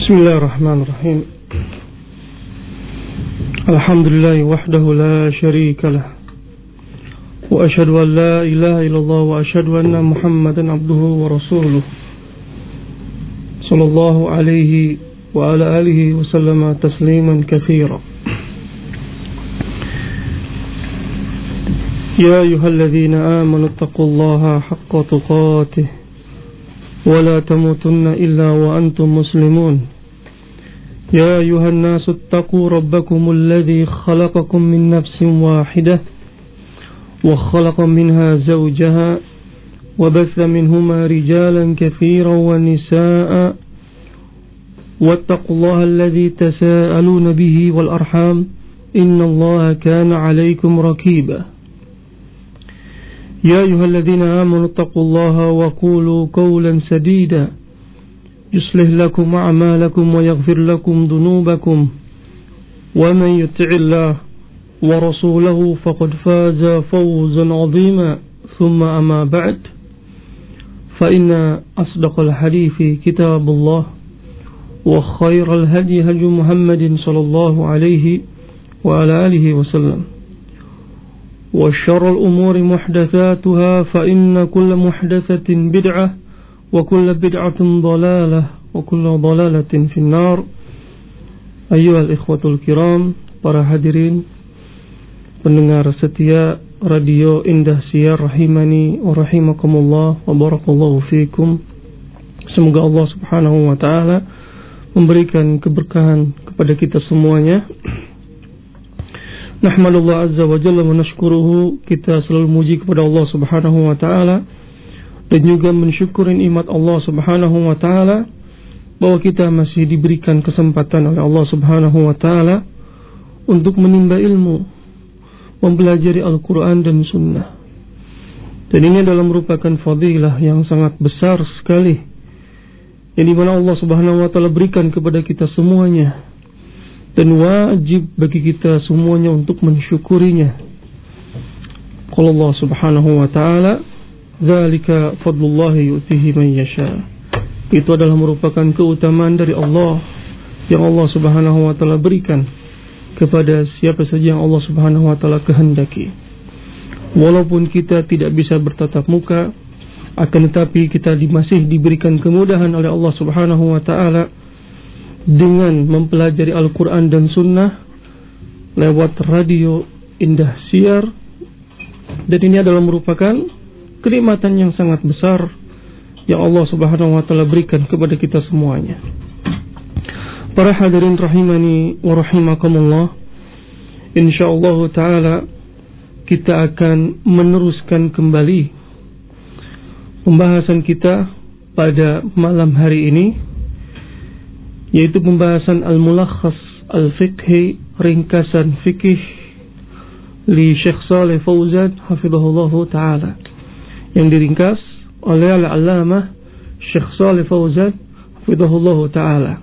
Bismillahirrahmanirrahim. Alhamdulillahi wahdahu la syarika lah. Wa asyhadu an la ilaha illallah wa asyhadu anna Muhammadan abduhu wa rasuluh. Sallallahu alaihi wa ala alihi wa sallama tasliman katsira. Ya ayyuhalladzina amanu taqullaha haqqa tuqatih wa la tamutunna illa wa antum muslimun. Ya ayuhan nasu attaqu rabbakumul ladzi khalaqakum min nafsin wahidah wa khalaqa minha zawjaha wa batha minhuma rijalan katsiran wa nisaa'a wattaqullaha alladzi tasaaluna bihi wal arham innallaha kana 'alaykum raqiba. يا أيها الذين آمنوا اتقوا الله وقولوا قولا سديدا يصلح لكم أعمالكم ويغفر لكم ذنوبكم ومن يطع الله ورسوله فقد فاز فوزا عظيما ثم أما بعد فإن أصدق الحديث كتاب الله وخير الهدي هدي محمد صلى الله عليه وعلى آله وسلم وشر الأمور محدثاتها فإن كل محدثة بدعة وكل بدعة ضلالة وكل ضلالة في النار. أيها الإخوة الكرام, para hadirin pendengar setia Radio Indahsiar rahimani wa rahimakumullah wa barakallahu fikum. Semoga Allah subhanahu wa ta'ala memberikan keberkahan kepada kita semuanya. Nahmadullah azza wa jalla wa nashkuruhu, kita selalu muji kepada Allah subhanahu wa ta'ala dan juga mensyukuri nikmat Allah subhanahu wa ta'ala bahwa kita masih diberikan kesempatan oleh Allah subhanahu wa ta'ala untuk menimba ilmu, mempelajari Al-Quran dan Sunnah. Dan ini adalah merupakan fadilah yang sangat besar sekali yang dimana Allah subhanahu wa ta'ala berikan kepada kita semuanya, dan wajib bagi kita semuanya untuk mensyukurinya. Qala Allah subhanahu wa ta'ala, dzalika fadlullahi yu'tihi man yasha. Itu adalah merupakan keutamaan dari Allah yang Allah subhanahu wa ta'ala berikan kepada siapa saja yang Allah subhanahu wa ta'ala kehendaki. Walaupun kita tidak bisa bertatap muka, akan tetapi kita masih diberikan kemudahan oleh Allah subhanahu wa ta'ala dengan mempelajari Al-Quran dan Sunnah lewat Radio Indahsiar. Dan ini adalah merupakan kenikmatan yang sangat besar yang Allah subhanahu wa ta'ala berikan kepada kita semuanya. Para hadirin rahimani wa rahimakumullah, insyaallah ta'ala kita akan meneruskan kembali pembahasan kita pada malam hari ini, yaitu pembahasan Al-Mulakhas Al-Fiqhi, ringkasan fikih li Syekh Shalih Fauzan hafizahullahu ta'ala, yang diringkas oleh Al-Allamah Syekh Shalih Fauzan hafizahullahu ta'ala.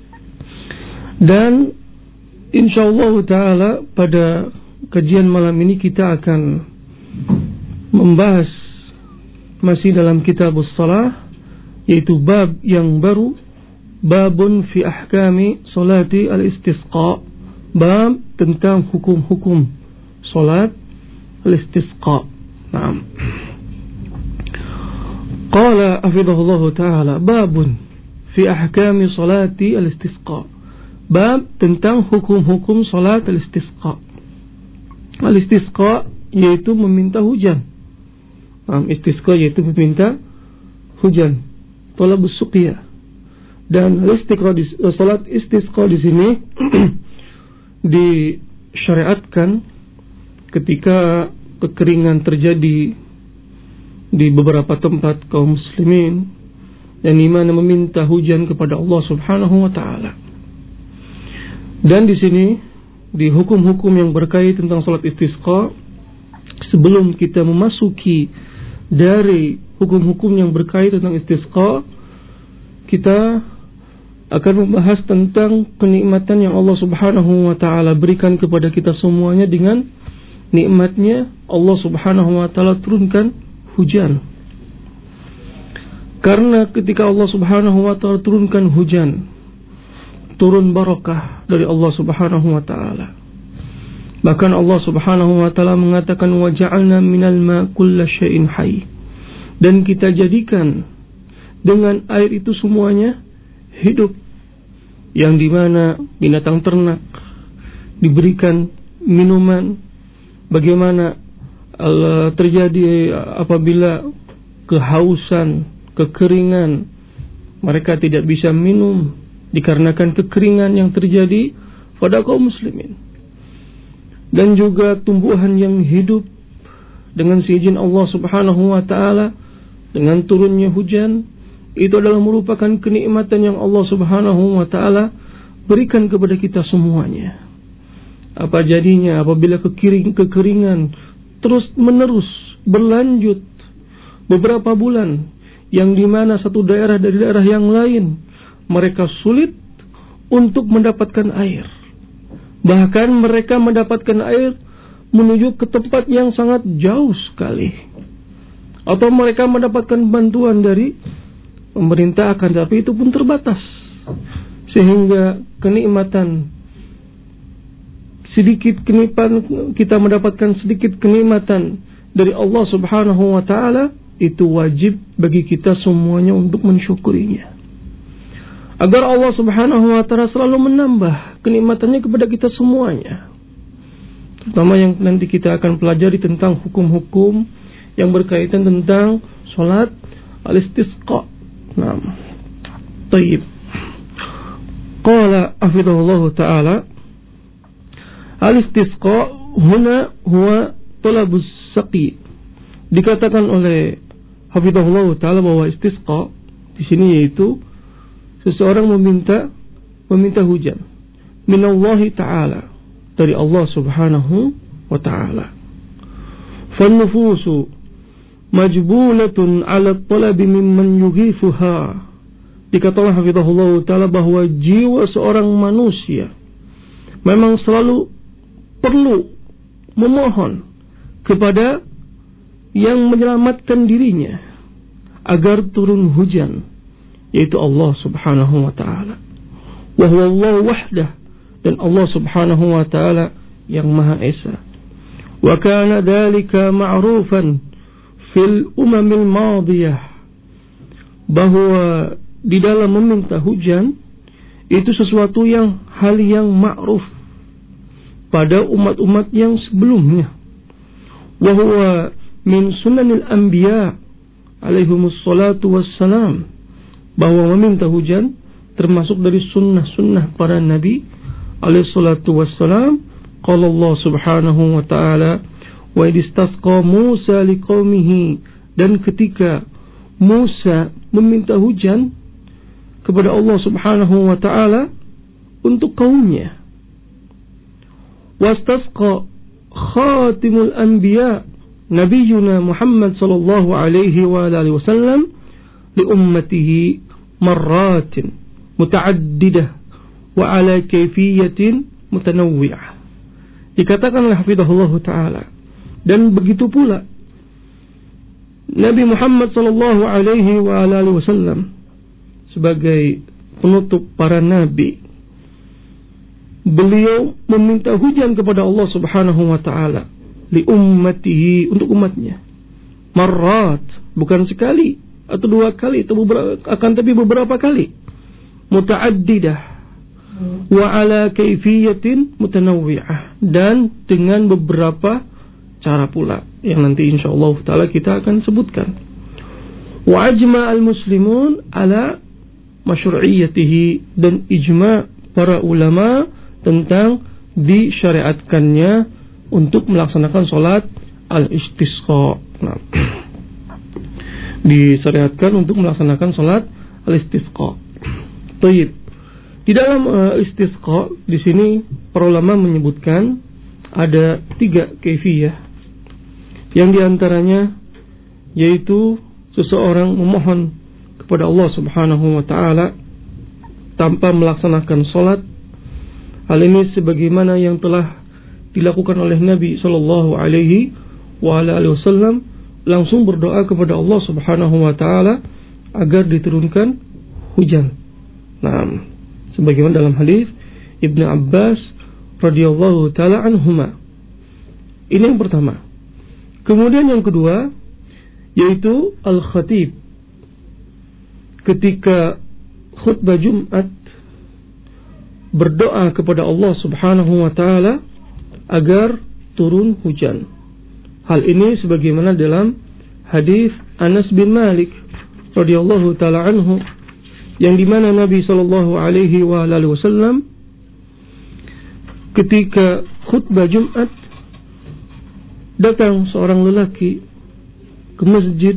Dan insyaallah ta'ala pada kajian malam ini kita akan membahas masih dalam Kitabus Shalah, yaitu bab yang baru, babun fi ahkami salati al-istisqa, bab tentang hukum-hukum salat al-istisqa. Naam. Qala hafizahullahu ta'ala, babun fi ahkami salati al-istisqa, bab tentang hukum-hukum salat al-istisqa. Al-istisqa yaitu meminta hujan. Istisqa yaitu meminta hujan, talabus suqiyah. Dan salat istisqa di sini disyariatkan ketika kekeringan terjadi di beberapa tempat kaum muslimin, yang dimana meminta hujan kepada Allah subhanahu wa ta'ala. Dan di sini di hukum-hukum yang berkaitan tentang salat istisqa, sebelum kita memasuki dari hukum-hukum yang berkaitan tentang istisqa, kita akan membahas tentang kenikmatan yang Allah subhanahu wa ta'ala berikan kepada kita semuanya. Dengan nikmatnya Allah subhanahu wa ta'ala turunkan hujan. Karena ketika Allah subhanahu wa ta'ala turunkan hujan, turun barakah dari Allah Subhanahu wa taala. Bahkan Allah Subhanahu wa taala mengatakan wa ja'alna minal ma kulla syai'in hayy. Dan kita jadikan dengan air itu semuanya hidup, yang dimana binatang ternak diberikan minuman. Bagaimana terjadi apabila kehausan, kekeringan, mereka tidak bisa minum dikarenakan kekeringan yang terjadi pada kaum muslimin. Dan juga tumbuhan yang hidup dengan seizin Allah Subhanahu wa taala, dengan turunnya hujan, itu adalah merupakan kenikmatan yang Allah Subhanahu wa taala berikan kepada kita semuanya. Apa jadinya apabila kekeringan terus menerus berlanjut beberapa bulan, yang dimana satu daerah dari daerah yang lain mereka sulit untuk mendapatkan air. Bahkan mereka mendapatkan air menuju ke tempat yang sangat jauh sekali. Atau mereka mendapatkan bantuan dari pemerintah, akan tapi itu pun terbatas. Sehingga kita mendapatkan sedikit kenikmatan dari Allah Subhanahu wa taala, itu wajib bagi kita semuanya untuk mensyukurinya. Agar Allah Subhanahu wa taala selalu menambah kenikmatannya kepada kita semuanya. Terutama yang nanti kita akan pelajari tentang hukum-hukum yang berkaitan tentang salat al-istisqa. Nah, tayyib. Qala hafizahullah taala, al-istisqa huna huwa talabus saqi. Dikatakan oleh hafizahullah taala bahwa istisqa di sini yaitu seseorang meminta hujan minallahi ta'ala, dari Allah Subhanahu wa ta'ala. Fannufusu majbulatun ala talabi mimman yughifuha. Dikatakan hafizahullah ta'ala bahwa jiwa seorang manusia memang selalu perlu memohon kepada yang menyelamatkan dirinya agar turun hujan, yaitu Allah Subhanahu wa ta'ala. Wa huwa Allah wahdah, dan Allah Subhanahu wa ta'ala yang Maha Esa. Wa kana dhalika ma'rufan fil umamil madiyah, bahwa di dalam meminta hujan itu sesuatu yang hal yang ma'ruf pada umat-umat yang sebelumnya. Wa huwa min sunanil anbiya alaihimus salatu wassalam, bahwa meminta hujan termasuk dari sunnah-sunnah para nabi alaihi salatu wassalam. Qala Allah Subhanahu wa ta'ala, wa idistasqa Musa liqaumihi, dan ketika Musa meminta hujan kepada Allah Subhanahu wa ta'ala untuk kaumnya. Wastasqa khatimul anbiya nabiyuna Muhammad sallallahu alaihi wa alihi wasallam li ummatihi marratin mutaaddidah wa ala kayfiyatin mutanawwi'ah. Dikatakan oleh hafizahullah ta'ala, dan begitu pula Nabi Muhammad sallallahu alaihi wa alihi wasallam sebagai penutup para nabi, beliau meminta hujan kepada Allah Subhanahu wa ta'ala li ummatihi, untuk umatnya, marrat, bukan sekali atau dua kali atau tapi beberapa kali, mutaaddidah wa ala kaifiyatin mutanawwi'ah, dan dengan beberapa cara pula yang nanti insyaallah taala kita akan sebutkan. Wa ajma al-muslimun ala masyru'iyyatihi, dan ijma' para ulama tentang disyariatkannya untuk melaksanakan salat al-istisqa. Nah, disyariatkan untuk melaksanakan salat al-istisqa. Baik. Di dalam istisqa di sini para ulama menyebutkan ada 3 kaifiyah, yang diantaranya yaitu seseorang memohon kepada Allah Subhanahu wa ta'ala tanpa melaksanakan salat. Hal ini sebagaimana yang telah dilakukan oleh Nabi sallallahu alaihi wasallam, langsung berdoa kepada Allah Subhanahu wa ta'ala agar diturunkan hujan. Nah, sebagaimana dalam hadis Ibnu Abbas radhiyallahu taala anhuma. Ini yang pertama. Kemudian yang kedua yaitu al-khatib ketika khutbah Jumat berdoa kepada Allah Subhanahu wa taala agar turun hujan. Hal ini sebagaimana dalam hadis Anas bin Malik radhiyallahu taala anhu, yang dimana Nabi sallallahu alaihi wasallam ketika khutbah Jumat datang seorang lelaki ke masjid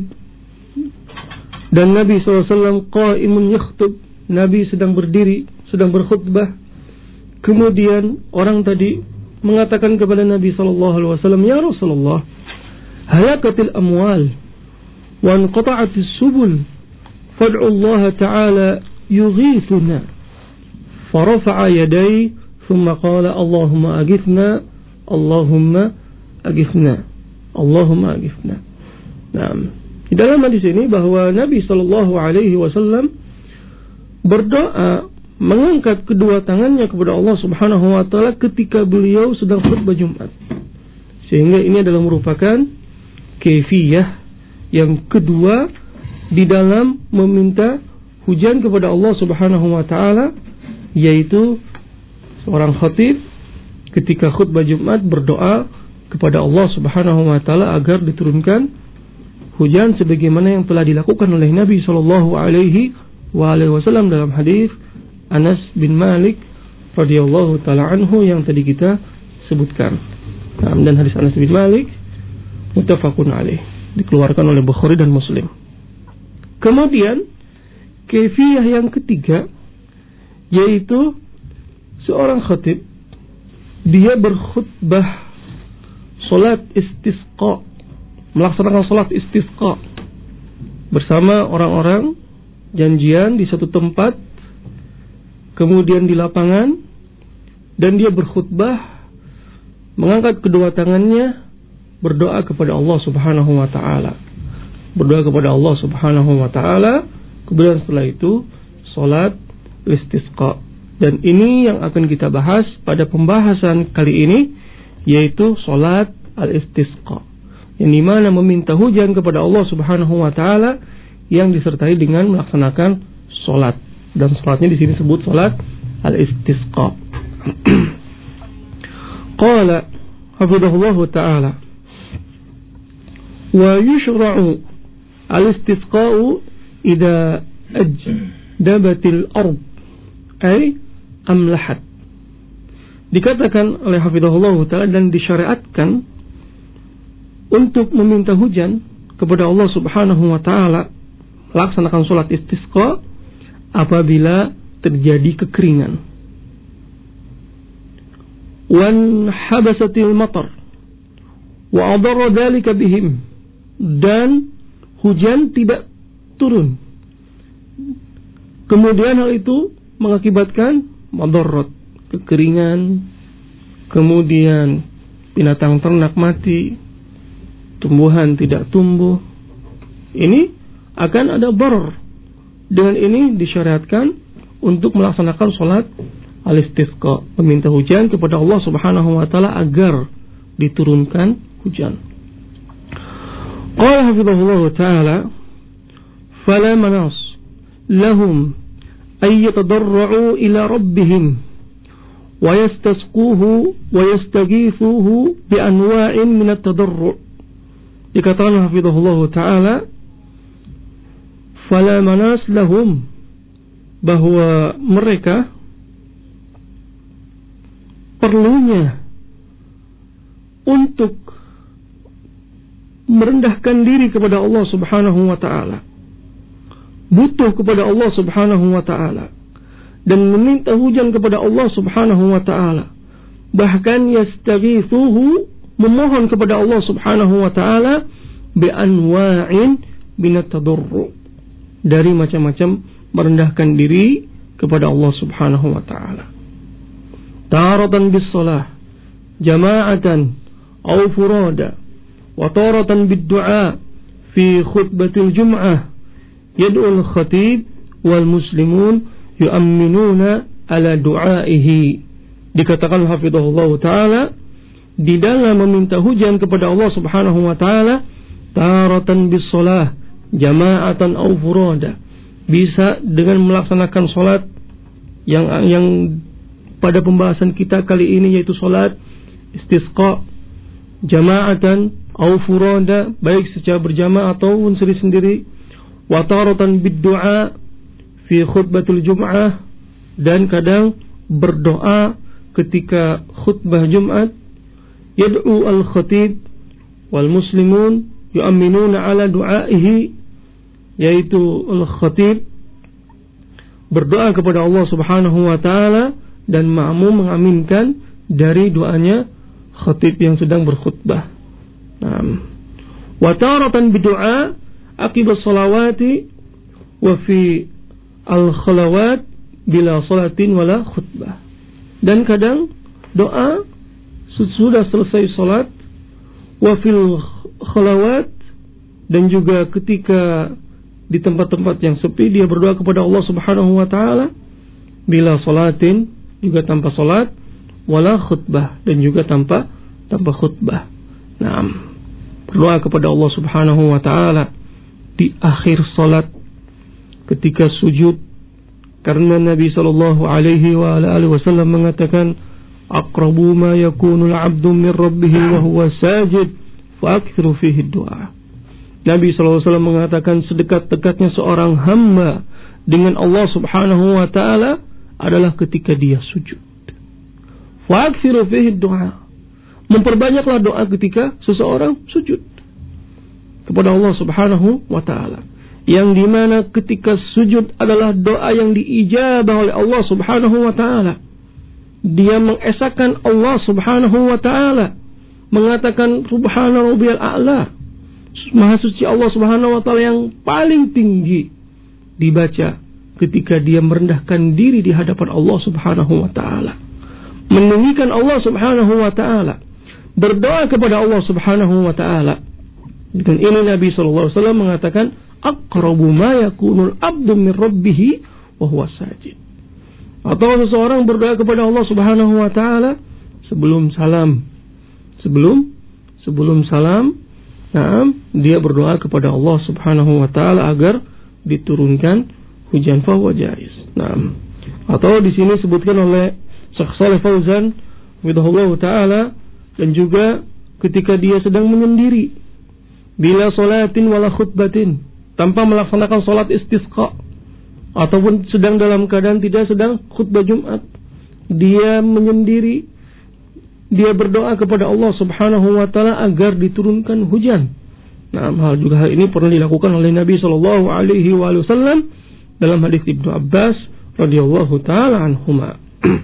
dan Nabi sallallahu alaihi wasallam qaimun yakhtub, Nabi sedang berdiri, sedang berkhutbah. Kemudian orang tadi mengatakan kepada Nabi sallallahu alaihi wasallam, "Ya Rasulullah, halakatil amwal wa anqata'atis subul, fad'u Allah ta'ala yughithuna." Farafa'a yadayhi thumma qala, "Allahumma aghithna, Allahumma aghithna, Allahumma aghithna." Nah, di dalam hadis ini bahwa Nabi sallallahu alaihi wasallam berdoa mengangkat kedua tangannya kepada Allah Subhanahu wa taala ketika beliau sedang khutbah Jumat. Sehingga ini adalah merupakan kaifiyah yang kedua di dalam meminta hujan kepada Allah Subhanahu wa taala, yaitu seorang khatib ketika khutbah Jumat berdoa kepada Allah Subhanahu wa taala agar diturunkan hujan sebagaimana yang telah dilakukan oleh Nabi sallallahu alaihi wasallam dalam hadis Anas bin Malik radhiyallahu taala anhu yang tadi kita sebutkan. Dan hadis Anas bin Malik muttafaqun alaih, dikeluarkan oleh Bukhari dan Muslim. Kemudian kaifiyah yang ketiga yaitu seorang khatib dia berkhutbah salat istisqa, melaksanakan salat istisqa bersama orang-orang janjian di satu tempat, kemudian di lapangan, dan dia berkhutbah mengangkat kedua tangannya berdoa kepada Allah Subhanahu wa taala. Berdoa kepada Allah Subhanahu wa taala, kemudian setelah itu salat istisqa. Dan ini yang akan kita bahas pada pembahasan kali ini, yaitu salat al-istisqa, yang dimana meminta hujan kepada Allah Subhanahu wa taala yang disertai dengan melaksanakan salat. Dan salatnya di sini disebut salat al-istisqa. Qala hafidhahullah ta'ala, wa yushra'u al-istisqa'u idza ajdabatil ard ay amlahat. Dikatakan oleh hafidhahullah ta'ala dan disyariatkan untuk meminta hujan kepada Allah Subhanahu wa taala, melaksanakan salat istisqa apabila terjadi kekeringan. Wan habasatil matar wa adarra dzalika bihim, dan hujan tidak turun, kemudian hal itu mengakibatkan madarat, kekeringan, kemudian binatang ternak mati, tumbuhan tidak tumbuh. Ini akan ada darar. Dengan ini disyariatkan untuk melaksanakan salat al-istisqa, meminta hujan kepada Allah Subhanahu wa taala agar diturunkan hujan. Qala hafizahullah taala, fala manas lahum ay yatadarra'u ila rabbihim wa yastasquhu wa yastaghithuhu bi anwa'in min at-tadarru'. Dikatakan hafizahullah taala, fala manas lahum, bahwa mereka perlunya untuk merendahkan diri kepada Allah Subhanahu wa taala, butuh kepada Allah Subhanahu wa taala, dan meminta hujan kepada Allah Subhanahu wa taala, bahkan yastaghithuhu, memohon kepada Allah Subhanahu wa taala bi anwa'in binat tadarru, dari macam-macam merendahkan diri kepada Allah Subhanahu wa taala. Taratan bis shalah jama'atan aw furada, wa taratan bid du'a fi khutbatil jum'ah yad'u al khatib wal muslimun yu'minuna ala du'aihi. Dikatakan hafizahullah ta'ala, di dalam meminta hujan kepada Allah subhanahu wa ta'ala, taratan bis shalah jama'atan aw furada, bisa dengan melaksanakan salat yang pada pembahasan kita kali ini, yaitu salat istisqa jama'atan aw furada, baik secara berjamaah ataupun sendiri-sendiri. Wa taratan bid du'a fi khutbatul jum'ah, dan kadang berdoa ketika khutbah Jumat. Yad'u al-khatib wal muslimun yu'minuna ala du'aihi, yaitu al-khatib berdoa kepada Allah subhanahu wa ta'ala dan ma'mum mengaminkan dari doanya khatib yang sedang berkhutbah. Wa taratan bidu'a aqibas salawati wa fi al-khalawat bila salatin wala khutbah. Dan kadang doa sudah selesai salat, wa fil khalawat, dan juga ketika di tempat-tempat yang sepi dia berdoa kepada Allah subhanahu wa ta'ala, bila salatin, juga tanpa salat, wala khutbah, dan juga tanpa khutbah. Berdoa kepada Allah subhanahu wa ta'ala di akhir salat ketika sujud, karena Nabi sallallahu alaihi wa alihi wasallam mengatakan, aqrabu ma yakunul 'abdu min rabbih wa huwa sajid fa akthiru fihi du'a. Nabi sallallahu alaihi wasallam mengatakan, sedekat-dekatnya seorang hamba dengan Allah subhanahu wa ta'ala adalah ketika dia sujud. Fa akthiru fihi du'a, memperbanyaklah doa ketika seseorang sujud kepada Allah subhanahu wa ta'ala, yang dimana ketika sujud adalah doa yang diijabah oleh Allah subhanahu wa ta'ala. Dia mengesahkan Allah subhanahu wa ta'ala, mengatakan subhana rabbiyal a'la, maha suci Allah subhanahu wa ta'ala yang paling tinggi, dibaca ketika dia merendahkan diri di hadapan Allah subhanahu wa ta'ala, meninggikan Allah subhanahu wa ta'ala, berdoa kepada Allah subhanahu wa ta'ala. Dan ini Nabi SAW mengatakan, aqrabu ma yakunul abdu min rabbih wa huwa sajid. Atau seseorang berdoa kepada Allah subhanahu wa ta'ala sebelum salam. Sebelum salam, dia berdoa kepada Allah subhanahu wa ta'ala agar diturunkan hujan, fahuwa jaiz. Atau di sini disebutkan oleh Syekh Shalih Fauzan hafizahullah ta'ala, dan juga ketika dia sedang menyendiri, bila salatin wala khutbatin, tanpa melaksanakan salat istisqa, ataupun sedang dalam keadaan tidak sedang khutbah Jumat, dia menyendiri, dia berdoa kepada Allah subhanahu wa ta'ala agar diturunkan hujan. Hal ini pernah dilakukan oleh Nabi sallallahu alaihi wasallam dalam hadis Ibnu Abbas radhiyallahu ta'ala anhuma.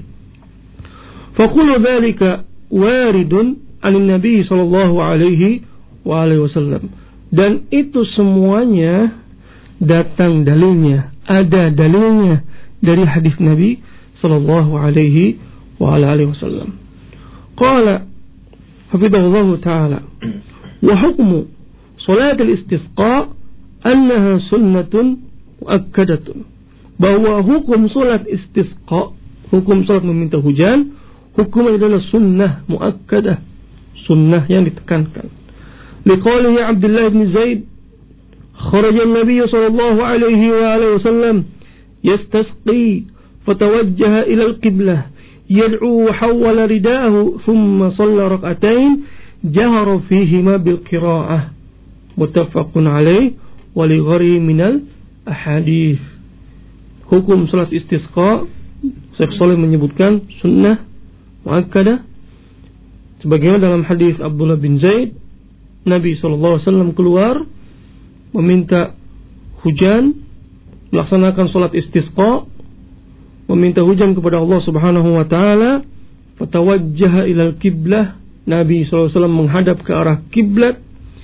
Faqulu dzalika waridun 'an Nabi sallallahu alaihi wasallam. Dan itu semuanya datang dalilnya, ada dalilnya dari hadis Nabi sallallahu alaihi wasallam. Qala hafizahullah ta'ala, wa hukmu salat al-istisqa annaha sunnatun muakkadatun, bahwa hukum salat istisqa, hukum salat meminta hujan, hukumnya adalah sunnah muakkadah, sunnah yang ditekankan. Liqaulihi Abdullah bin Zaid, خرج النبي صلى الله عليه وآله وسلم يستسقي فتوجه إلى القبلة يدعو وحول رداءه ثم صلى ركعتين جهر فيهما بالقراءة متفق عليه ولغيره من الأحاديث. Hukum salat istisqa, Syekh Shalih menyebutkan sunnah muakkadah, sebagaimana dalam hadis Abdullah bin Zaid, Nabi SAW keluar meminta hujan, melaksanakan salat istisqa, meminta hujan kepada Allah subhanahu wa ta'ala. Fatawajjaha ilal qiblah, Nabi SAW menghadap ke arah kiblat.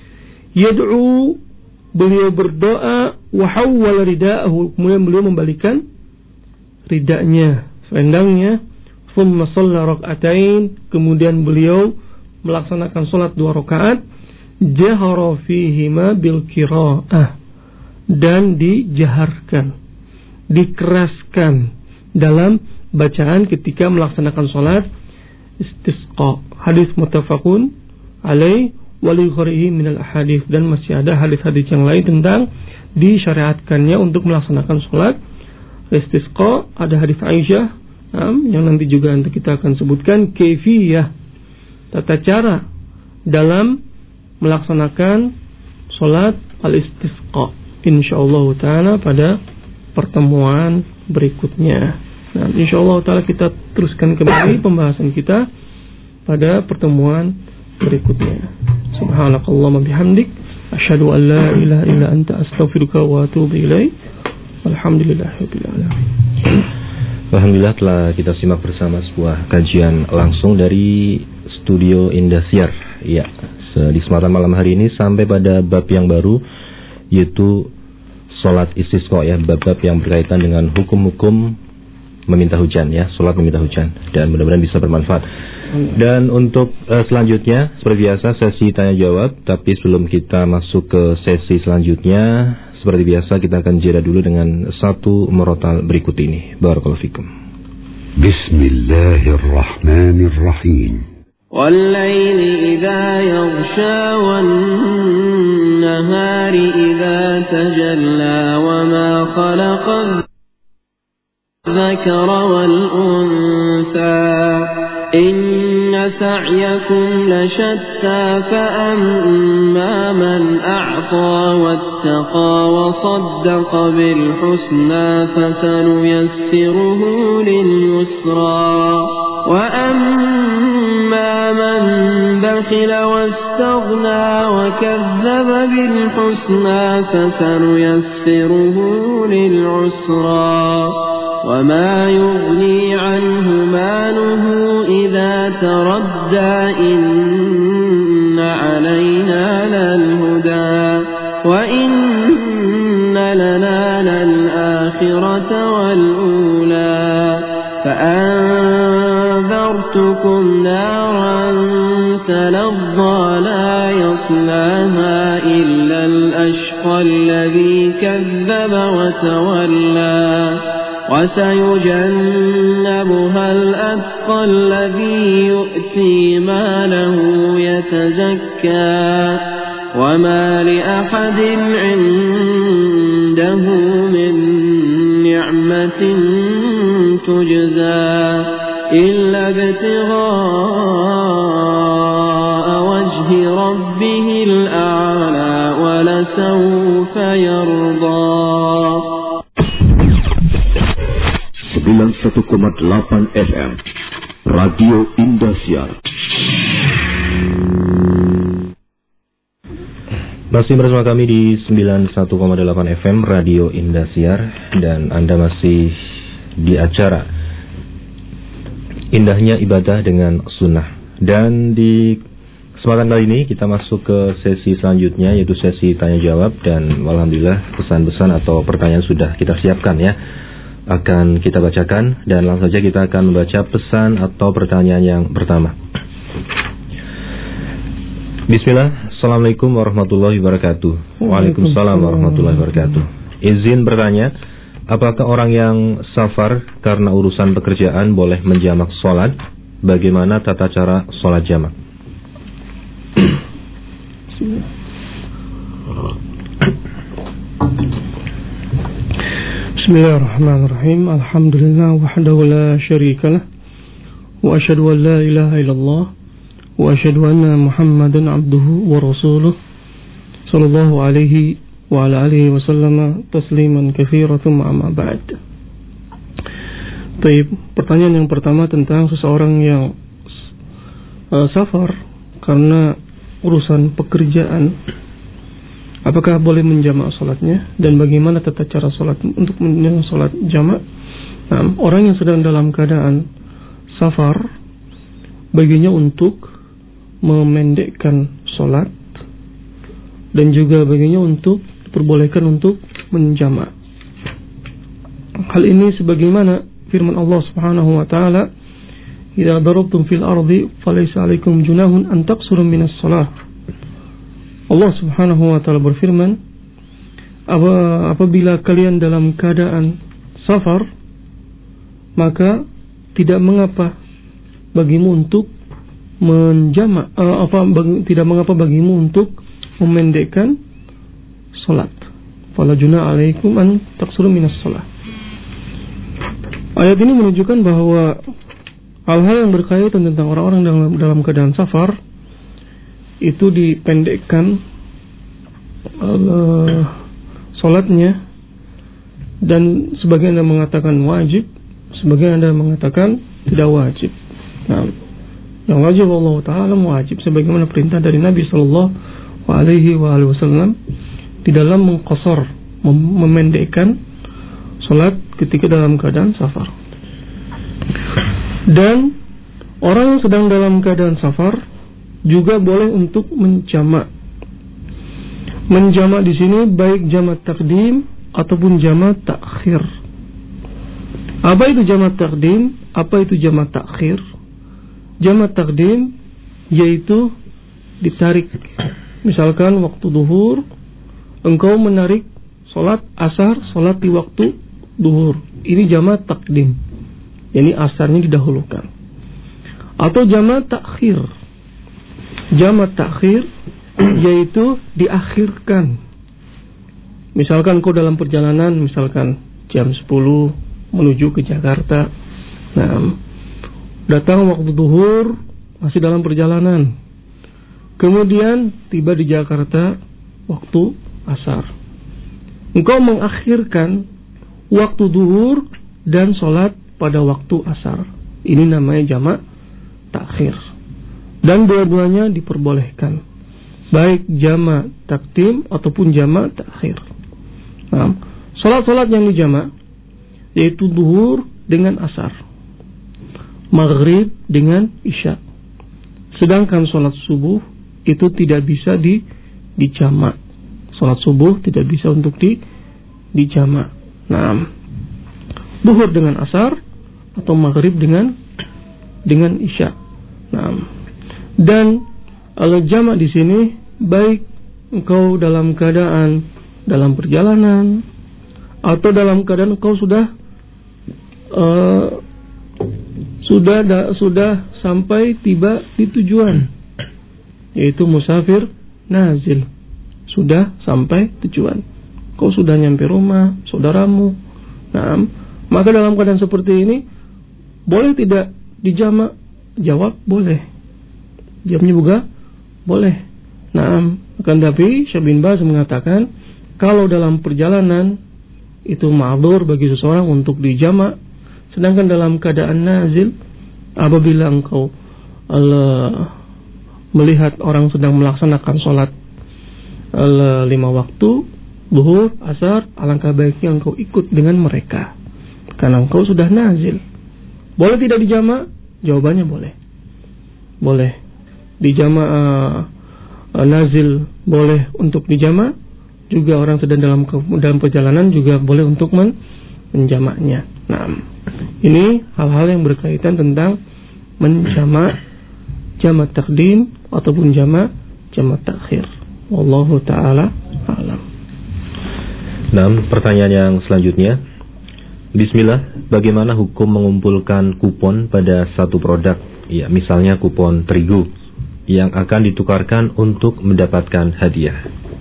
Yad'u, beliau berdoa. Wahawwal rida'ahu, kemudian beliau membalikan ridanya, selendangnya. Thumma shalla rak'atain, kemudian beliau melaksanakan salat 2 rakaat. Jahara fihima bil qiraah, dan dijaharkan, dikeraskan dalam bacaan ketika melaksanakan sholat istisqa. Hadis muttafaqun alaih wa li ghairihi minal ahadits, dan masih ada hadis-hadis yang lain tentang disyariatkannya untuk melaksanakan sholat istisqa. Ada hadis Aisyah yang nanti juga kita akan sebutkan kaifiyah, tata cara dalam melaksanakan sholat al-istisqa, insyaallah ta'ala pada pertemuan berikutnya. Nah, insyaallah ta'ala kita teruskan kembali pembahasan kita pada pertemuan berikutnya. Subhanakallahumma bihamdik, asyhadu an la ilaha illa anta, astaghfiruka wa atubu ilaik. Alhamdulillahirabbil alamin. Alhamdulillah, telah kita simak bersama sebuah kajian langsung dari studio Indosiar. Ya, di kesempatan malam hari ini sampai pada bab yang baru, yaitu sholat istisqa, ya, bab-bab yang berkaitan dengan hukum-hukum meminta hujan, ya, sholat meminta hujan, dan mudah-mudahan bisa bermanfaat. Dan untuk selanjutnya seperti biasa sesi tanya jawab, tapi sebelum kita masuk ke sesi selanjutnya, seperti biasa kita akan jeda dulu dengan satu murotal berikut ini. Barakallahu fikum. Bismillahirrahmanirrahim. وَاللَّيْلِ إِذَا يَغْشَى وَالنَّهَارِ إِذَا تَجَلَّى وَمَا خَلَقَ الذَّكَرَ وَالْأُنثَى إِنَّ سَعْيَكُمْ لَشَتَّى فَأَمَّا مَنْ أَعْطَى وَاتَّقَى وَصَدَّقَ بِالْحُسْنَى فَسَنُيَسِّرُهُ لِلْيُسْرَى وَأَمَّا مَنْ بَخِلَ وَاسْتَغْنَى وَكَذَّبَ بِالْحُسْنَى فَسَنُيَسِّرُهُ لِلْعُسْرَى وَمَا يُغْنِي عَنْهُ مَالُهُ إِذَا تَرَدَّى إِنَّ عَلَيْنَا لَلْهُدَى وَإِنَّ لَنَا لَلْآخِرَةَ وَالْأُولَى فأنذرتكم نارا تلظى لا يصلاها إلا الأشقى الذي كذب وتولى وسيجنبها الأتقى الذي يؤتي ماله يتزكى وما لأحد عنده من نعمة تجزى إلا ابتغاء وجه ربه الأعلى ولسوف يرضى. 91,8 FM Radio Indosiar. Masih bersama kami di 91,8 FM Radio Indosiar, dan Anda masih di acara Indahnya Ibadah dengan Sunnah. Dan di kesempatan kali ini kita masuk ke sesi selanjutnya, yaitu sesi tanya jawab. Dan alhamdulillah pesan-pesan atau pertanyaan sudah kita siapkan, ya, akan kita bacakan. Dan langsung saja kita akan membaca pesan atau pertanyaan yang pertama. Bismillah. Assalamualaikum warahmatullahi wabarakatuh. Waalaikumsalam warahmatullahi wabarakatuh. Izin bertanya, apakah orang yang safar karena urusan pekerjaan boleh menjamak sholat? Bagaimana tata cara sholat jamak? Bismillahirrahmanirrahim. Alhamdulillah wahdahu la syarikalah, wa asyhadu an la ilaha illallah, wa asyhadu anna Muhammadan abduhu wa rasuluh, sallallahu alaihi wa ala alihi wa sallama tasliman katsiran, amma ba'd. Baik, pertanyaan yang pertama tentang seseorang yang safar karena urusan pekerjaan, apakah boleh menjamak salatnya dan bagaimana tata cara salat untuk menjamak salat jamak? Nah, orang yang sedang dalam keadaan safar, baginya untuk memendekkan salat dan juga baginya untuk diperbolehkan untuk menjamak. Hal ini sebagaimana firman Allah Subhanahu wa taala, "Idza darabtum fil ardi falaysa 'alaikum junahun an taqsuru minas shalah." Allah Subhanahu wa taala berfirman, apabila kalian dalam keadaan safar, maka tidak mengapa bagimu untuk menjamak, tidak mengapa bagimu untuk memendekkan salat. Fala junah alaikum an taqsuru minas shalah. Ayat ini menunjukkan bahwa hal-hal yang berkaitan tentang orang-orang dalam keadaan safar itu dipendekkan salatnya, dan sebagian ada mengatakan wajib, sebagian ada mengatakan tidak wajib. Nah, yang wajib Allah Ta'ala wajib sebagaimana perintah dari Nabi Sallallahu Alaihi Wasallam di dalam mengqasar, memendekkan salat ketika dalam keadaan safar. Dan orang yang sedang dalam keadaan safar juga boleh untuk menjamak. Menjamak di sini baik jamak takdim ataupun jamak takhir. Apa itu jamak takdim? Apa itu jamak takhir? Jamak takdim yaitu ditarik. Misalkan waktu duhur, engkau menarik salat asar, salat di waktu duhur. Ini jamak takdim. Yani asarnya didahulukan. Atau jamak takhir. Jamak takhir yaitu diakhirkan. Misalkan kau dalam perjalanan, misalkan jam 10 menuju ke Jakarta. Nah, datang waktu zuhur, masih dalam perjalanan. Kemudian tiba di Jakarta waktu asar. Engkau mengakhirkan waktu zuhur dan sholat pada waktu asar. Ini namanya jamak takhir. Dan dua-duanya diperbolehkan, baik jamak takdim ataupun jamak takhir. Nah, salat-salat yang dijamak yaitu zuhur dengan asar, maghrib dengan isya. Sedangkan salat subuh itu tidak bisa dijamak. Salat subuh tidak bisa untuk dijamak. Nah, zuhur dengan asar atau maghrib dengan isya. Nah, dan jamak di sini baik engkau dalam keadaan dalam perjalanan atau dalam keadaan engkau sudah sampai tiba di tujuan, yaitu musafir nazil, sudah sampai tujuan. Kau sudah nyampe rumah saudaramu. Nah, maka dalam keadaan seperti ini boleh tidak dijamak? Jawab boleh. Jawabnya juga boleh. Nah, akan tapi Syekh bin Baz mengatakan kalau dalam perjalanan itu ma'dzur bagi seseorang untuk dijamak, sedangkan dalam keadaan nazil, apabila engkau melihat orang sedang melaksanakan sholat 5 waktu, zuhur, asar, alangkah baiknya engkau ikut dengan mereka karena engkau sudah nazil. Boleh tidak dijamak? Jawabannya boleh. Boleh. Dijamak nazil boleh untuk dijamak, juga orang sedang dalam perjalanan juga boleh untuk menjamaknya. Nah, ini hal-hal yang berkaitan tentang menjamak, jamak takdim ataupun jamak takhir. Wallahu ta'ala a'lam. Nah, pertanyaan yang selanjutnya. Bismillah, bagaimana hukum mengumpulkan kupon pada satu produk? Ya, misalnya kupon terigu yang akan ditukarkan untuk mendapatkan hadiah.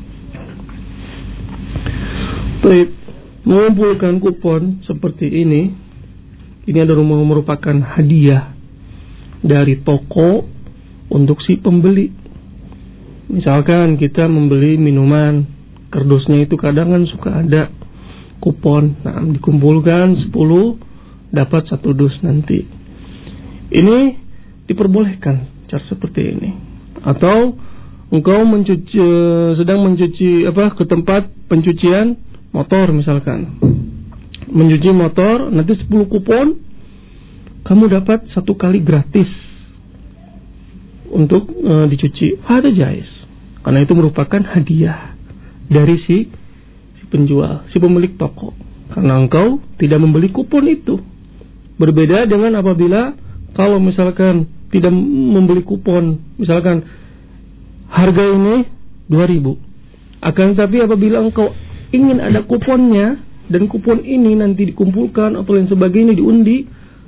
Baik, mengumpulkan kupon seperti ini adalah merupakan hadiah dari toko untuk si pembeli. Misalkan kita membeli minuman, kardusnya itu kadang kan suka ada kupon. Nah, dikumpulkan 10 dapat 1 dus nanti. Ini diperbolehkan cara seperti ini. Atau engkau sedang mencuci ke tempat pencucian motor misalkan. Mencuci motor, nanti 10 kupon kamu dapat 1 kali gratis untuk dicuci. Ada jais. Karena itu merupakan hadiah dari si penjual, si pemilik toko. Karena engkau tidak membeli kupon itu. Berbeda dengan apabila kalau misalkan tidak membeli kupon, misalkan harga ini 2.000. Akan tetapi apabila engkau ingin ada kuponnya dan kupon ini nanti dikumpulkan atau lain sebagainya diundi,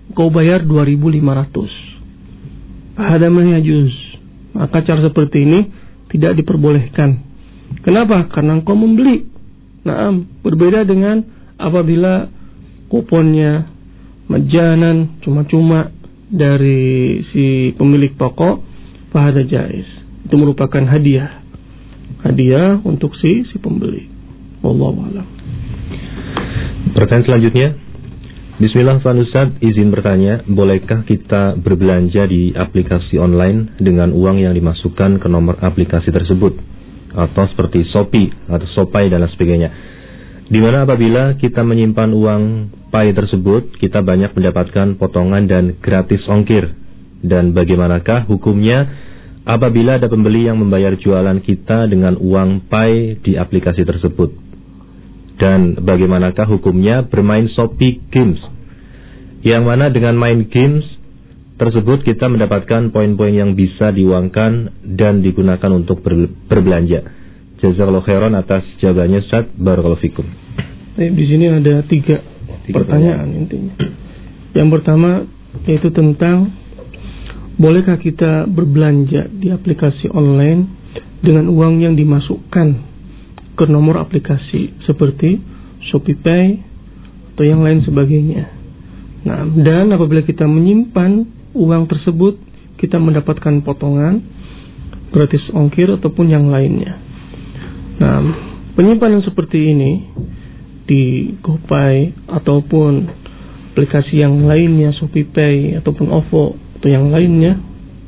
kau bayar 2.500. Hada ma yajuz. Maka cara seperti ini tidak diperbolehkan. Kenapa? Karena engkau membeli. Berbeda dengan apabila kuponnya majanan, cuma-cuma dari si pemilik toko, fahada jaiz. Itu merupakan hadiah. Hadiah untuk si pembeli. Wallahu a'lam. Pertanyaan selanjutnya. Bismillah, Pak Ustadz, izin bertanya, bolehkah kita berbelanja di aplikasi online dengan uang yang dimasukkan ke nomor aplikasi tersebut? Atau seperti Shopee atau Shopee dan lain sebagainya. Di mana apabila kita menyimpan uang Pai tersebut, kita banyak mendapatkan potongan dan gratis ongkir. Dan bagaimanakah hukumnya apabila ada pembeli yang membayar jualan kita dengan uang Pai di aplikasi tersebut? Dan bagaimanakah hukumnya bermain Shopee Games, yang mana dengan main games tersebut kita mendapatkan poin-poin yang bisa diuangkan dan digunakan untuk berbelanja. Jazakallahu khairan atas jawabannya, Ustaz. Barakallahu fikum. Di sini ada tiga pertanyaan intinya. Yang pertama yaitu tentang bolehkah kita berbelanja di aplikasi online dengan uang yang dimasukkan ke nomor aplikasi seperti ShopeePay atau yang lain sebagainya. Dan apabila kita menyimpan uang tersebut, kita mendapatkan potongan gratis ongkir ataupun yang lainnya. Penyimpanan seperti ini di GoPay ataupun aplikasi yang lainnya, ShopeePay ataupun OVO atau yang lainnya,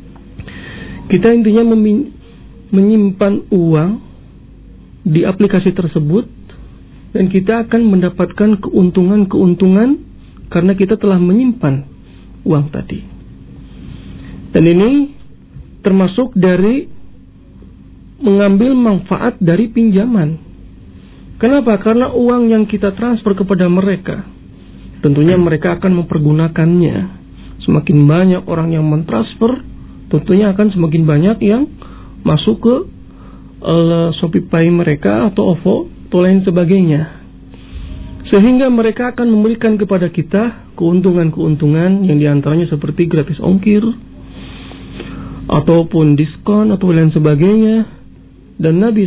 kita intinya menyimpan uang di aplikasi tersebut dan kita akan mendapatkan keuntungan karena kita telah menyimpan uang tadi. Dan ini termasuk dari mengambil manfaat dari pinjaman. Kenapa? Karena uang yang kita transfer kepada mereka, tentunya mereka akan mempergunakannya. Semakin banyak orang yang mentransfer, tentunya akan semakin banyak yang masuk ke ShopeePay mereka atau OVO atau lain sebagainya, sehingga mereka akan memberikan kepada kita keuntungan-keuntungan yang diantaranya seperti gratis ongkir ataupun diskon atau lain sebagainya. Dan Nabi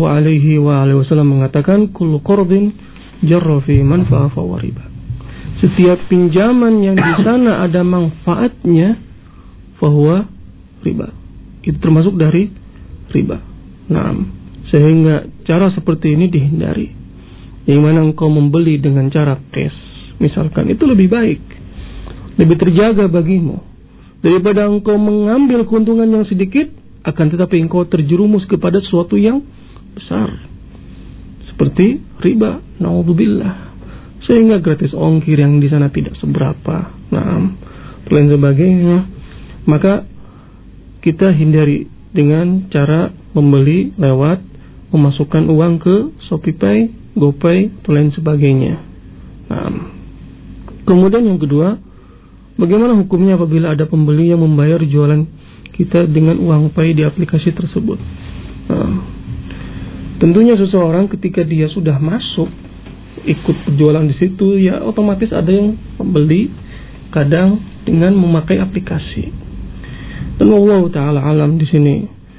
SAW mengatakan kullu qardin jarra fi manfa'a fa riba. Setiap pinjaman yang di sana ada manfaatnya fahuwa riba. Itu termasuk dari riba. Sehingga cara seperti ini dihindari. Yang mana engkau membeli dengan cara cash, misalkan, itu lebih baik, lebih terjaga bagimu daripada engkau mengambil keuntungan yang sedikit, akan tetapi engkau terjerumus kepada sesuatu yang besar seperti riba, naudzubillah, sehingga gratis ongkir yang di sana tidak seberapa, lain sebagainya. Maka kita hindari dengan cara membeli lewat memasukkan uang ke ShopeePay, GoPay, atau lain sebagainya. Kemudian yang kedua, bagaimana hukumnya apabila ada pembeli yang membayar jualan kita dengan uang Pay di aplikasi tersebut? Tentunya seseorang ketika dia sudah masuk ikut berjualan di situ, ya otomatis ada yang membeli kadang dengan memakai aplikasi. Dan Allah Ta'ala alam di sini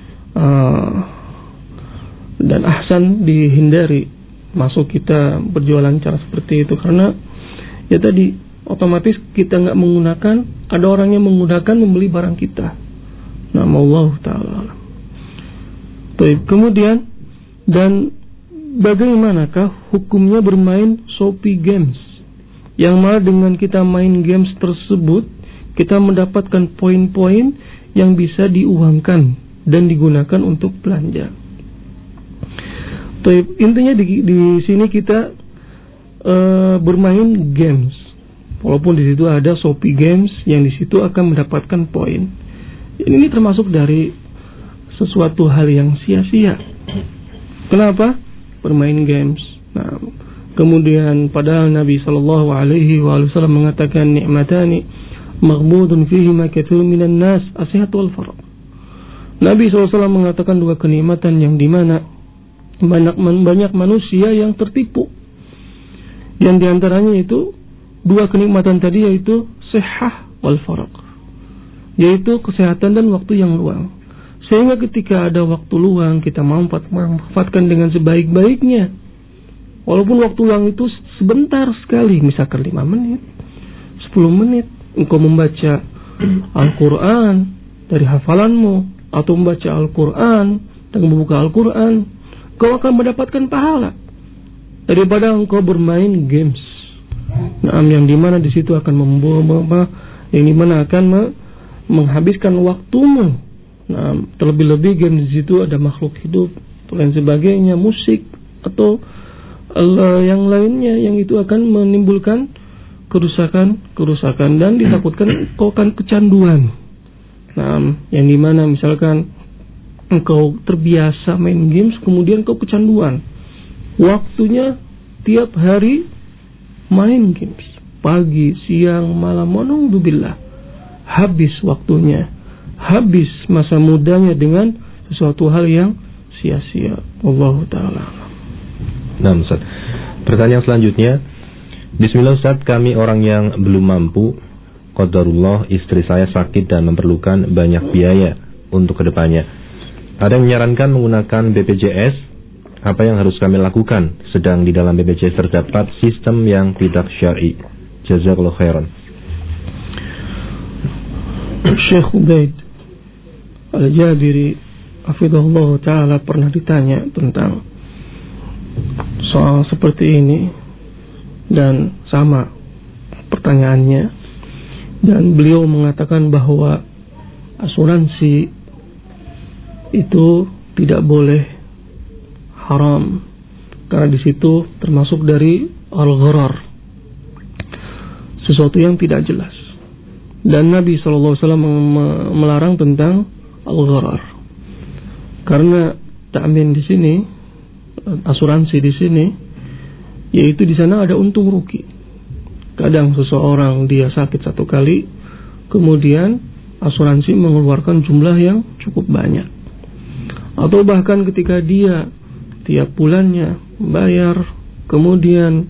dan ahsan dihindari masuk kita berjualan cara seperti itu, karena ya tadi otomatis kita nggak menggunakan, ada orang yang menggunakan membeli barang kita. Allah Ta'ala alam. Baik, kemudian dan bagaimanakah hukumnya bermain Shopee Games, yang mana dengan kita main games tersebut kita mendapatkan poin-poin yang bisa diuangkan dan digunakan untuk belanja. Intinya di sini kita bermain games, walaupun di situ ada Shopee Games yang di situ akan mendapatkan poin. Ini termasuk dari sesuatu hal yang sia-sia. Kenapa? Bermain games. Kemudian padahal Nabi SAW mengatakan ni'matani maghbudun fihima katsirun minan nas as-sihat wal faragh. Nabi SAW mengatakan dua kenikmatan yang dimana banyak manusia yang tertipu. Yang diantaranya itu dua kenikmatan tadi, yaitu sihhah wal faraq, yaitu kesehatan dan waktu yang luang. Sehingga ketika ada waktu luang, kita manfaatkan dengan sebaik-baiknya. Walaupun waktu luang itu sebentar sekali, misalkan 5 menit, 10 menit, engkau membaca Al-Quran dari hafalanmu, atau membaca Al-Quran dan membuka Al-Quran, kau akan mendapatkan pahala daripada engkau bermain games. Yang dimana di situ akan yang dimana akan menghabiskan waktumu. Terlebih-lebih game di situ ada makhluk hidup dan lain sebagainya, musik atau yang lainnya, yang itu akan menimbulkan kerusakan dan ditakutkan engkau akan kecanduan. Yang dimana misalkan engkau terbiasa main games, kemudian engkau kecanduan, waktunya tiap hari main games, pagi, siang, malam, monongdubillah, habis waktunya, habis masa mudanya dengan sesuatu hal yang sia-sia. Wallahu ta'ala. Nah, Ustaz, pertanyaan selanjutnya, Bismillah Ustaz, kami orang yang belum mampu, qadarullah istri saya sakit dan memerlukan banyak biaya untuk kedepannya. Ada yang menyarankan menggunakan BPJS. Apa yang harus kami lakukan? Sedang di dalam BPJS terdapat sistem yang tidak syar'i. Jazakallahu khairan. Syekh Ubaid Al-Jabiri hafizahullah ta'ala pernah ditanya tentang soal seperti ini, dan sama pertanyaannya. Dan beliau mengatakan bahwa asuransi itu tidak boleh haram, karena di situ termasuk dari al-gharar, sesuatu yang tidak jelas. Dan Nabi SAW melarang tentang al-gharar, karena ta'min di sini, asuransi di sini, yaitu di sana ada untung rugi. Kadang seseorang dia sakit satu kali, kemudian asuransi mengeluarkan jumlah yang cukup banyak. Atau bahkan ketika dia tiap bulannya bayar, kemudian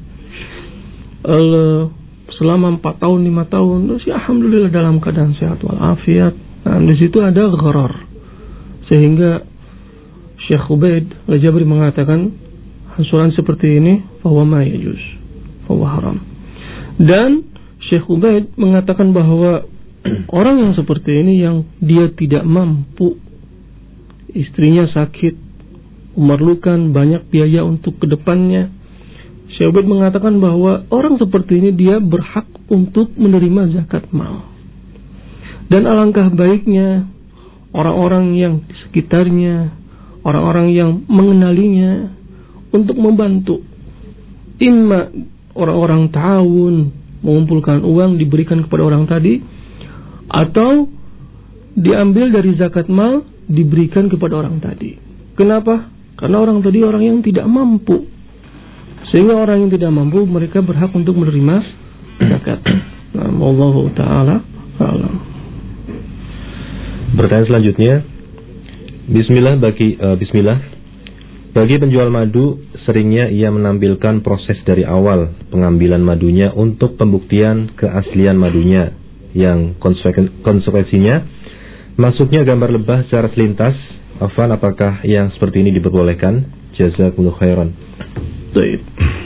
selama 4 tahun, 5 tahun, terus ya alhamdulillah dalam keadaan sehat walafiat. Di situ ada gharar. Sehingga Syekh Ubaid Al-Jabri mengatakan asuransi seperti ini fahuwa ma yajuz, fahuwa haram. Dan Syekh Ubaid mengatakan bahwa orang yang seperti ini, yang dia tidak mampu, istrinya sakit, memerlukan banyak biaya untuk kedepannya, Syekh Ubaid mengatakan bahwa orang seperti ini dia berhak untuk menerima zakat mal. Dan alangkah baiknya orang-orang yang di sekitarnya, orang-orang yang mengenalinya, untuk membantu. Imma orang-orang ta'awun, mengumpulkan uang diberikan kepada orang tadi, atau diambil dari zakat mal diberikan kepada orang tadi. Kenapa? Karena orang tadi orang yang tidak mampu. Sehingga orang yang tidak mampu, mereka berhak untuk menerima zakat. Wallahu ta'ala a'lam. Pertanyaan selanjutnya, Bismillah, bagi penjual madu, seringnya ia menampilkan proses dari awal pengambilan madunya untuk pembuktian keaslian madunya, yang konsekuensinya masuknya gambar lebah secara selintas. Afwan, apakah yang seperti ini diperbolehkan? Jazakumullah khairan. Baik.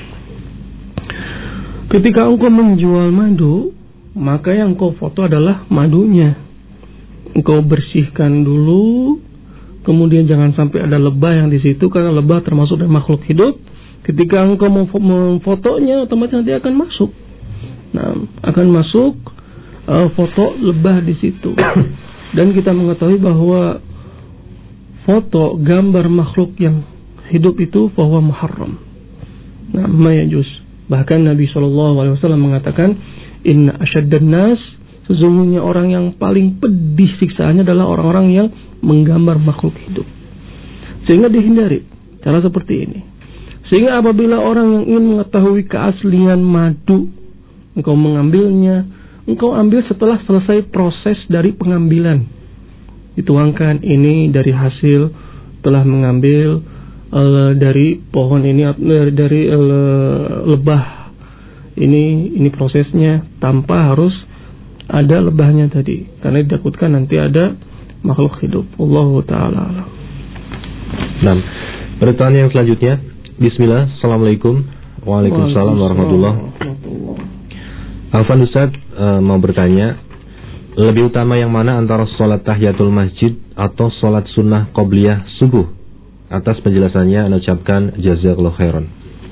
Ketika engkau menjual madu, maka yang engkau foto adalah madunya. Engkau bersihkan dulu, kemudian jangan sampai ada lebah yang di situ, karena lebah termasuk dari makhluk hidup. Ketika engkau memfotonya, otomatis nanti akan masuk. Akan masuk foto lebah di situ. Dan kita mengetahui bahwa foto gambar makhluk yang hidup itu bahwa muharram. Mayajus. Bahkan Nabi SAW mengatakan, Inna asyaddan nas, sesungguhnya orang yang paling pedih siksaannya adalah orang-orang yang menggambar makhluk hidup. Sehingga dihindari cara seperti ini. Sehingga apabila orang yang ingin mengetahui keaslian madu, engkau mengambilnya, engkau ambil setelah selesai proses dari pengambilan. Dituangkan ini dari hasil telah mengambil dari pohon ini, dari lebah ini prosesnya, tanpa harus ada lebahnya tadi, karena ditakutkan nanti ada makhluk hidup. Allahu ta'ala alam. Nah, pertanyaan yang selanjutnya. Bismillah, Assalamualaikum. Waalaikumsalam warahmatullahi wabarakatuh. Afwan Ustaz mau bertanya, lebih utama yang mana antara sholat tahiyatul masjid atau sholat sunnah qobliyah subuh? Atas penjelasannya Anda ucapkan jazakallahu khairan.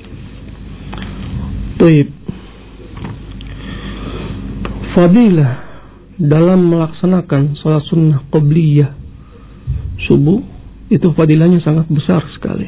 Baik. Fadilah dalam melaksanakan sholat sunnah qobliyah subuh itu fadilahnya sangat besar sekali.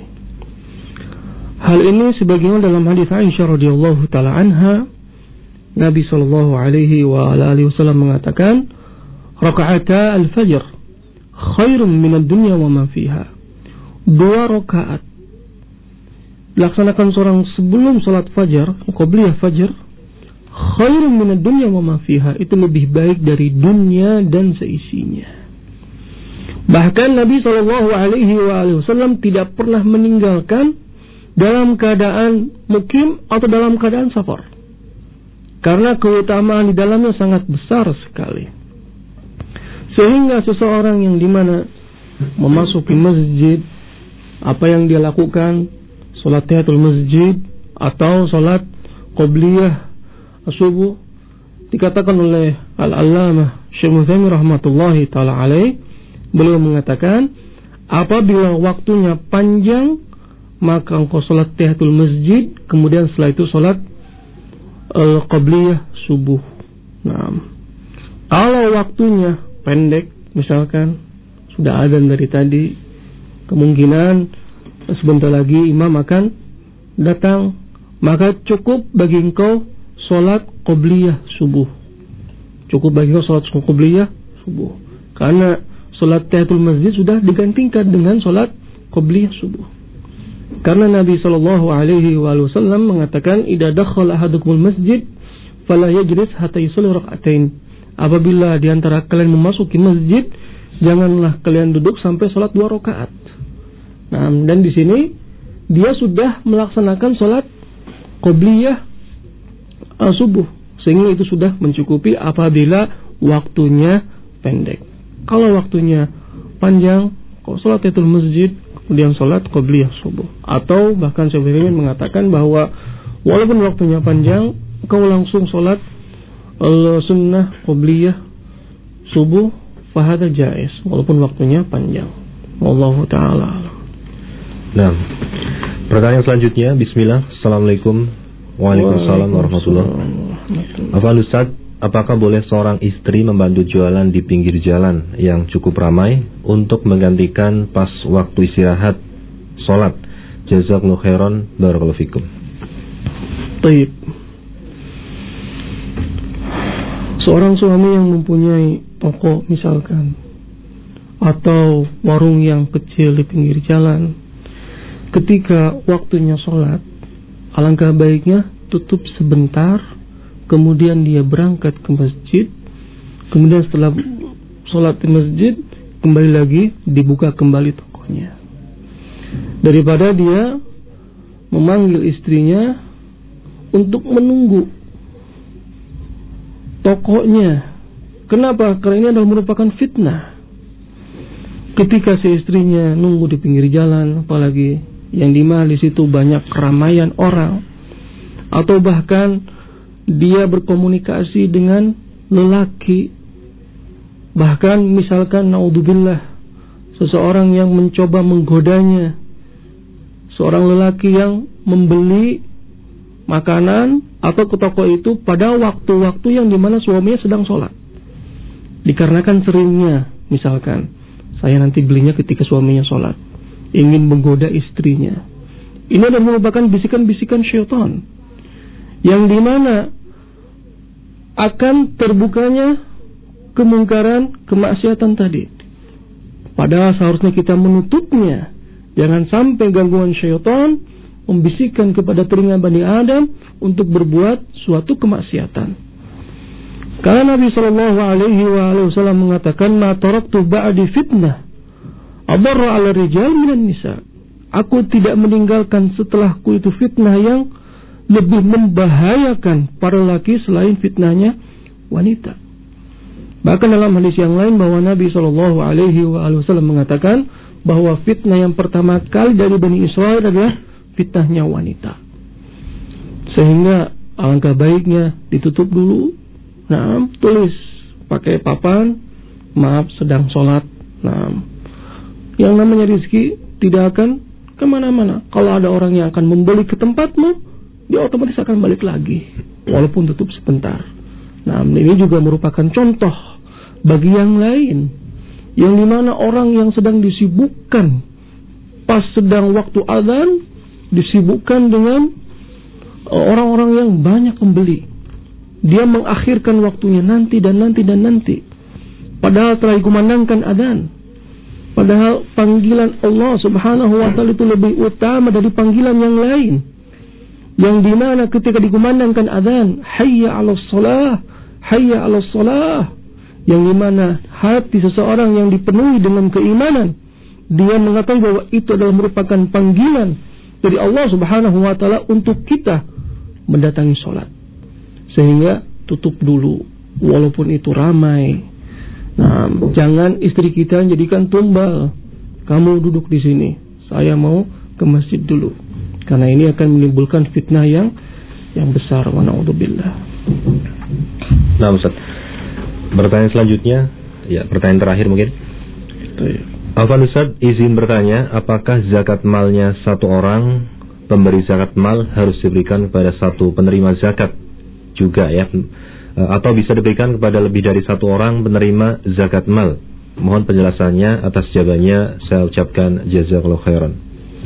Hal ini sebagaimana dalam hadis Aisyah radhiyallahu taala anha, Nabi sallallahu alaihi wa alihi wasallam mengatakan, "Raka'ata al-fajr khairun min ad-dunya wa ma fiha." 2 rakaat dilaksanakan seorang sebelum salat fajar, qobliyah fajar, khairun min ad-dunya wa ma fiha, itu lebih baik dari dunia dan seisinya. Bahkan Nabi sallallahu alaihi wasallam tidak pernah meninggalkan dalam keadaan mukim atau dalam keadaan safar, karena keutamaan di dalamnya sangat besar sekali. Sehingga seseorang yang dimana memasuki masjid, apa yang dia lakukan, salat tahiyatul masjid atau salat qobliyah subuh, dikatakan oleh Al-Allamah Syekh Utsaimin rahmatullahi taala alaih, beliau mengatakan, apabila waktunya panjang, maka engkau salat tahiyatul masjid, kemudian setelah itu salat qobliyah subuh. Nah, kalau waktunya pendek, misalkan sudah adzan dari tadi, kemungkinan sebentar lagi imam akan datang, maka cukup bagi engkau salat qobliyah subuh. Cukup bagi engkau salat qobliyah subuh, karena salat tahiyatul masjid sudah digantikan dengan salat qobliyah subuh. Karena Nabi sallallahu alaihi wasallam mengatakan, "Idza dakhala ahadukumul masjid fala yajlis hatta yusalli rak'atain." Apabila di antara kalian memasuki masjid, janganlah kalian duduk sampai salat 2 rakaat. Nah, dan di sini dia sudah melaksanakan salat qobliyah subuh, sehingga itu sudah mencukupi apabila waktunya pendek. Kalau waktunya panjang, kau salat tahiyatul masjid, kemudian salat qobliyah subuh. Atau bahkan Syekh Utsaimin mengatakan bahwa walaupun waktunya panjang, kau langsung salat sunnah qobliyah subuh, fahadha jaiz, walaupun waktunya panjang. Wallahu ta'ala. Nah, pertanyaan selanjutnya. Bismillah, Assalamualaikum. Waalaikumsalam warahmatullahi wabarakatuh. Afwan Ustaz, apakah boleh seorang istri membantu jualan di pinggir jalan yang cukup ramai untuk menggantikan pas waktu istirahat sholat? Jazakallahu khairan, barakallahu fikum. Baik. Seorang suami yang mempunyai toko misalkan, atau warung yang kecil di pinggir jalan, ketika waktunya sholat, alangkah baiknya tutup sebentar, kemudian dia berangkat ke masjid, kemudian setelah sholat di masjid, kembali lagi, dibuka kembali tokonya. Daripada dia memanggil istrinya untuk menunggu tokonya. Kenapa? Karena ini adalah merupakan fitnah. Ketika si istrinya nunggu di pinggir jalan, apalagi yang dimana di situ banyak keramaian orang, atau bahkan dia berkomunikasi dengan lelaki, bahkan misalkan naudzubillah, seseorang yang mencoba menggodanya, seorang lelaki yang membeli makanan atau ke toko itu pada waktu-waktu yang dimana suaminya sedang sholat, dikarenakan seringnya misalkan saya nanti belinya ketika suaminya sholat, ingin menggoda istrinya. Ini adalah merupakan bisikan-bisikan syaitan yang dimana akan terbukanya kemungkaran, kemaksiatan tadi. Padahal seharusnya kita menutupnya. Jangan sampai gangguan syaitan membisikkan kepada telinga Bani Adam untuk berbuat suatu kemaksiatan. Karena Nabi sallallahu alaihi wasallam mengatakan, "Ma taraktu ba'di fitnah adarra 'ala rijal minan nisa." Aku tidak meninggalkan setelahku itu fitnah yang lebih membahayakan para laki selain fitnahnya wanita. Bahkan dalam hadis yang lain bahwa Nabi SAW mengatakan bahwa fitnah yang pertama kali dari Bani Israel adalah fitnahnya wanita. Sehingga alangkah baiknya ditutup dulu. Nah, tulis pakai papan, maaf sedang sholat. Nah, yang namanya rezeki tidak akan kemana-mana. Kalau ada orang yang akan membeli ke tempatmu, dia otomatis akan balik lagi, walaupun tutup sebentar. Nah, ini juga merupakan contoh bagi yang lain, yang dimana orang yang sedang disibukkan pas sedang waktu azan, disibukkan dengan orang-orang yang banyak membeli. Dia mengakhirkan waktunya nanti dan nanti. Padahal telah dikumandangkan adzan. Padahal panggilan Allah Subhanahu wa taala itu lebih utama dari panggilan yang lain. Yang dimana ketika dikumandangkan adzan, hayya 'alas shalah, hayya 'alas shalah, yang dimana hati seseorang yang dipenuhi dengan keimanan, dia mengatakan bahwa itu adalah merupakan panggilan dari Allah Subhanahu wa taala untuk kita mendatangi sholat. Sehingga tutup dulu walaupun itu ramai. Nah, jangan istri kita jadikan tumbal. Kamu duduk di sini, saya mau ke masjid dulu. Karena ini akan menimbulkan fitnah yang besar. Wa na'udzubillah. Nah, Ustaz. Pertanyaan selanjutnya, ya pertanyaan terakhir mungkin. Afwan Ustaz, izin bertanya, apakah zakat malnya satu orang pemberi zakat mal harus diberikan kepada satu penerima zakat juga ya, atau bisa diberikan kepada lebih dari satu orang penerima zakat mal? Mohon penjelasannya. Atas jawabannya saya ucapkan jazakallahu khairan.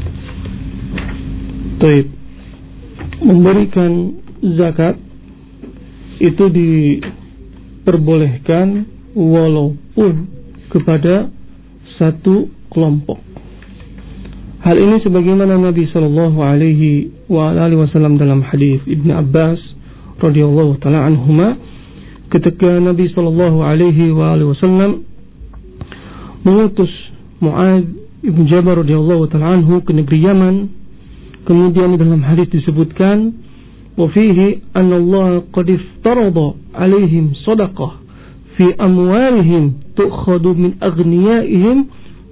Baik. Memberikan zakat itu diperbolehkan walaupun kepada satu kelompok. Hal ini sebagaimana Nabi sallallahu alaihi wasallam dalam hadis Ibnu Abbas radhiyallahu taala anhuma, ketika Nabi sallallahu alaihi wasallam mengutus Mu'adz bin Jabal radhiyallahu taala anhu ke negeri Yaman, kemudian dalam hadis disebutkan wa fihi anna Allah qad iftarada alaihim shadaqah fi amwalihim tu'khadu min aghniyaihim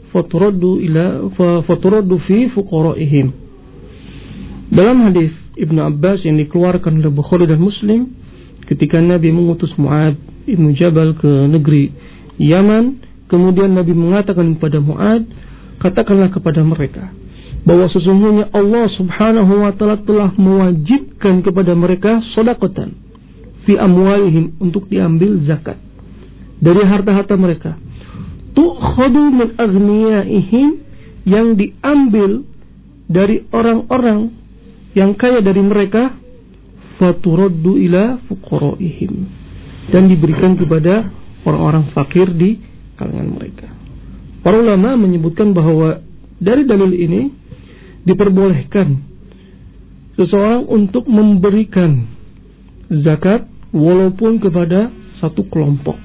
faturaddu fi fuqaraihim. Dalam hadis Ibnu Abbas yang dikeluarkan oleh Bukhari dan Muslim, ketika Nabi mengutus Mu'adz bin Jabal ke negeri Yaman, kemudian Nabi mengatakan kepada Mu'adz, katakanlah kepada mereka bahwa sesungguhnya Allah Subhanahu wa taala telah mewajibkan kepada mereka sedekatan fi amwalihim, untuk diambil zakat dari harta-harta mereka, tu'khadu min aghniyaihim, yang diambil dari orang-orang yang kaya dari mereka, faturaddu ila fuqaraihim, dan diberikan kepada orang-orang fakir di kalangan mereka. Para ulama menyebutkan bahwa dari dalil ini diperbolehkan seseorang untuk memberikan zakat walaupun kepada satu kelompok,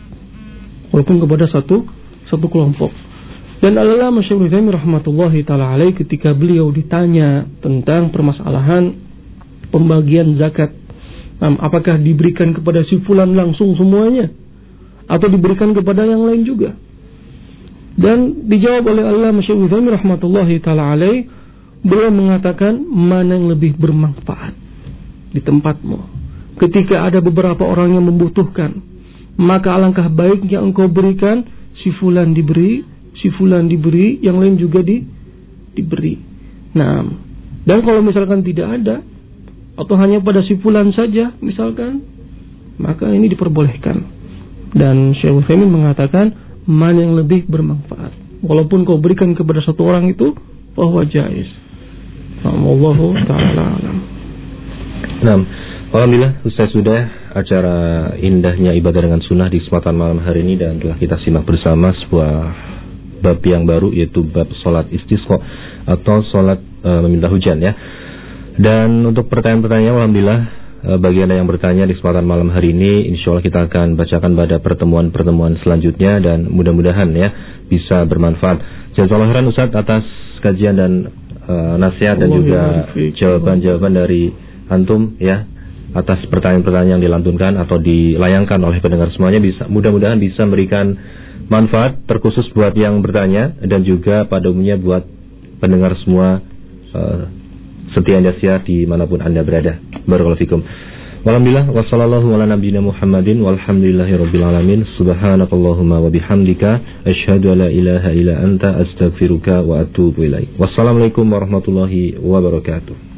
Dan Al-Allamah Syekh Utsaimin rahmatullahi taala alaih, ketika beliau ditanya tentang permasalahan pembagian zakat, apakah diberikan kepada si fulan langsung semuanya atau diberikan kepada yang lain juga, dan dijawab oleh Al-Allamah Syekh Utsaimin rahmatullahi taala alaih, beliau mengatakan mana yang lebih bermanfaat di tempatmu. Ketika ada beberapa orang yang membutuhkan, maka alangkah baiknya engkau berikan, si fulan diberi, yang lain juga diberi. Nah, dan kalau misalkan tidak ada, atau hanya pada si fulan saja misalkan, maka ini diperbolehkan. Dan Syekh Utsaimin mengatakan mana yang lebih bermanfaat, walaupun kau berikan kepada satu orang itu, bahwa jaiz. Wallahu ta'ala alam. Nah, alhamdulillah Ustaz, sudah acara indahnya ibadah dengan sunnah di kesempatan malam hari ini, dan telah kita simak bersama sebuah bab yang baru, yaitu bab sholat istisqa atau sholat meminta hujan ya. Dan untuk pertanyaan-pertanyaan, alhamdulillah bagi Anda yang bertanya di kesempatan malam hari ini, insya Allah kita akan bacakan pada pertemuan-pertemuan selanjutnya, dan mudah-mudahan ya bisa bermanfaat. Jazakallahu khairan Ustaz atas kajian dan nasihat dan juga jawaban-jawaban dari antum ya. atas pertanyaan-pertanyaan yang dilantunkan atau dilayangkan oleh pendengar semuanya. Mudah-mudahan bisa memberikan manfaat terkhusus buat yang bertanya dan juga pada umumnya buat pendengar semua setia Indosiar dimanapun Anda berada. Barakallahu fikum. Walhamdulillah wassallallahu ala nabiyina Muhammadin walhamdulillahirabbil alamin. Subhanakallahumma wa bihamdika asyhadu an la ilaha illa anta astaghfiruka wa atubu ilaik. Wassalamualaikum warahmatullahi wabarakatuh.